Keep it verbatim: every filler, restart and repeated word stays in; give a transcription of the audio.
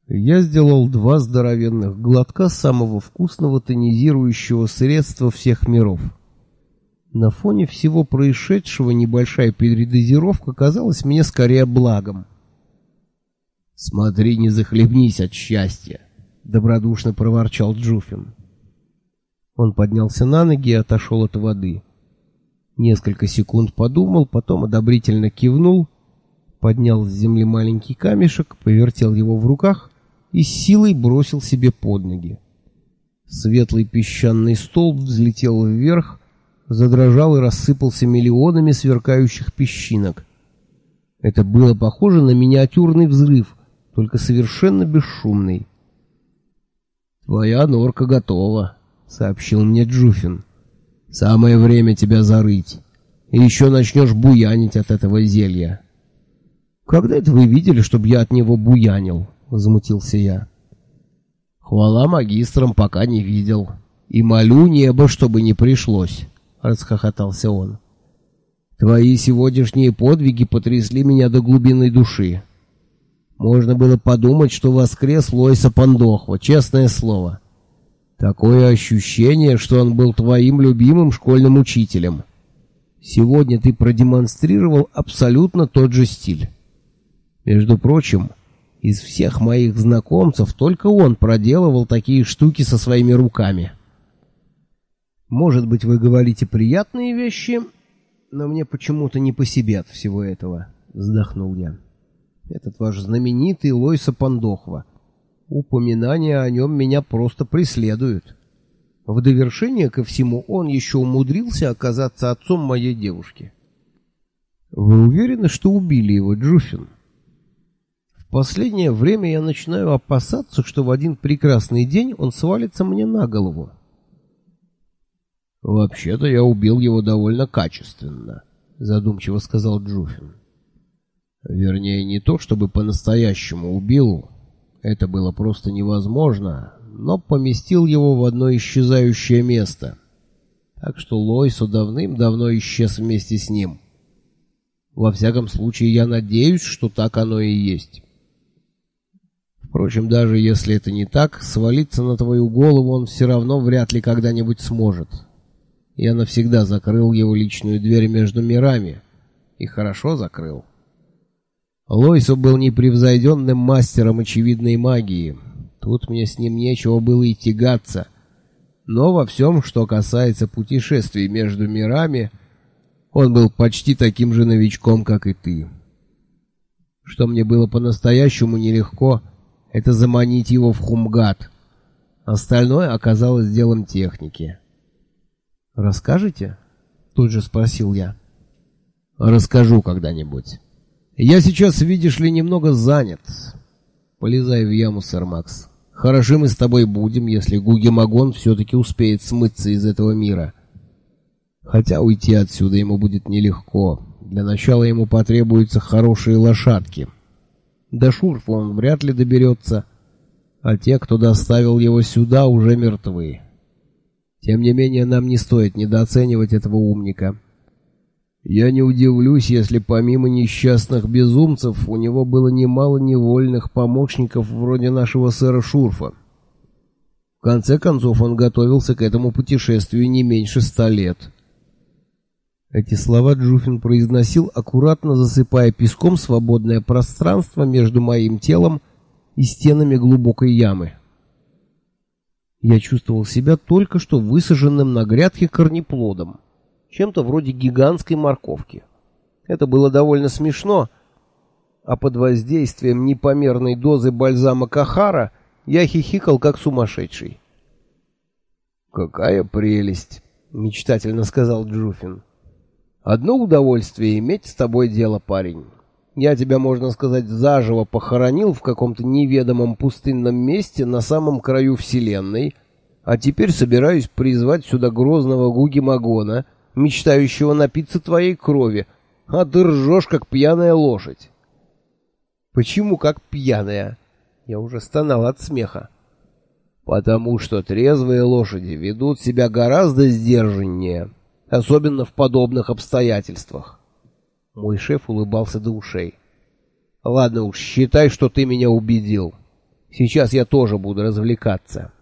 Я сделал два здоровенных глотка самого вкусного тонизирующего средства всех миров. На фоне всего происшедшего небольшая передозировка казалась мне скорее благом. «Смотри, не захлебнись от счастья!» — добродушно проворчал Джуфин. Он поднялся на ноги и отошел от воды. Несколько секунд подумал, потом одобрительно кивнул, поднял с земли маленький камешек, повертел его в руках и с силой бросил себе под ноги. Светлый песчаный столб взлетел вверх, задрожал и рассыпался миллионами сверкающих песчинок. Это было похоже на миниатюрный взрыв, только совершенно бесшумный. «Твоя норка готова», — сообщил мне Джуфин. «Самое время тебя зарыть, и еще начнешь буянить от этого зелья». «Когда это вы видели, чтобы я от него буянил?» — возмутился я. «Хвала магистрам, пока не видел. И молю небо, чтобы не пришлось», — расхохотался он. «Твои сегодняшние подвиги потрясли меня до глубины души. Можно было подумать, что воскрес Лойса Пандохва, честное слово. Такое ощущение, что он был твоим любимым школьным учителем. Сегодня ты продемонстрировал абсолютно тот же стиль. Между прочим, из всех моих знакомцев только он проделывал такие штуки со своими руками». «Может быть, вы говорите приятные вещи, но мне почему-то не по себе от всего этого», — вздохнул я. «Этот ваш знаменитый Лойса Пандохва. Упоминания о нем меня просто преследуют. В довершение ко всему он еще умудрился оказаться отцом моей девушки». «Вы уверены, что убили его, Джуфин?» «В последнее время я начинаю опасаться, что в один прекрасный день он свалится мне на голову». «Вообще-то я убил его довольно качественно», — задумчиво сказал Джуфин. «Вернее, не то чтобы по-настоящему убил, это было просто невозможно, но поместил его в одно исчезающее место, так что Лойсо давным-давно исчез вместе с ним. Во всяком случае, я надеюсь, что так оно и есть. Впрочем, даже если это не так, свалиться на твою голову он все равно вряд ли когда-нибудь сможет. Я навсегда закрыл его личную дверь между мирами, и хорошо закрыл. Лойсо был непревзойденным мастером очевидной магии. Тут мне с ним нечего было и тягаться. Но во всем, что касается путешествий между мирами, он был почти таким же новичком, как и ты. Что мне было по-настоящему нелегко, это заманить его в Хумгат. Остальное оказалось делом техники». «Расскажете?» — тут же спросил я. «Расскажу когда-нибудь. Я сейчас, видишь ли, немного занят. Полезай в яму, сэр Макс. Хороши мы с тобой будем, если Гуги-Магон все-таки успеет смыться из этого мира. Хотя уйти отсюда ему будет нелегко. Для начала ему потребуются хорошие лошадки. До Шурфа он вряд ли доберется, а те, кто доставил его сюда, уже мертвы. Тем не менее, нам не стоит недооценивать этого умника. Я не удивлюсь, если помимо несчастных безумцев у него было немало невольных помощников вроде нашего сэра Шурфа. В конце концов, он готовился к этому путешествию не меньше ста лет». Эти слова Джуфин произносил, аккуратно засыпая песком свободное пространство между моим телом и стенами глубокой ямы. Я чувствовал себя только что высаженным на грядке корнеплодом, чем-то вроде гигантской морковки. Это было довольно смешно, а под воздействием непомерной дозы бальзама Кахара я хихикал как сумасшедший. «Какая прелесть!» — мечтательно сказал Джуфин. «Одно удовольствие иметь с тобой дело, парень. Я тебя, можно сказать, заживо похоронил в каком-то неведомом пустынном месте на самом краю вселенной, а теперь собираюсь призвать сюда грозного Гуги-Магона, мечтающего напиться твоей крови, а ты ржешь, как пьяная лошадь». «Почему как пьяная?» Я уже стонал от смеха. «Потому что трезвые лошади ведут себя гораздо сдержаннее, особенно в подобных обстоятельствах». Мой шеф улыбался до ушей. «Ладно уж, считай, что ты меня убедил. Сейчас я тоже буду развлекаться.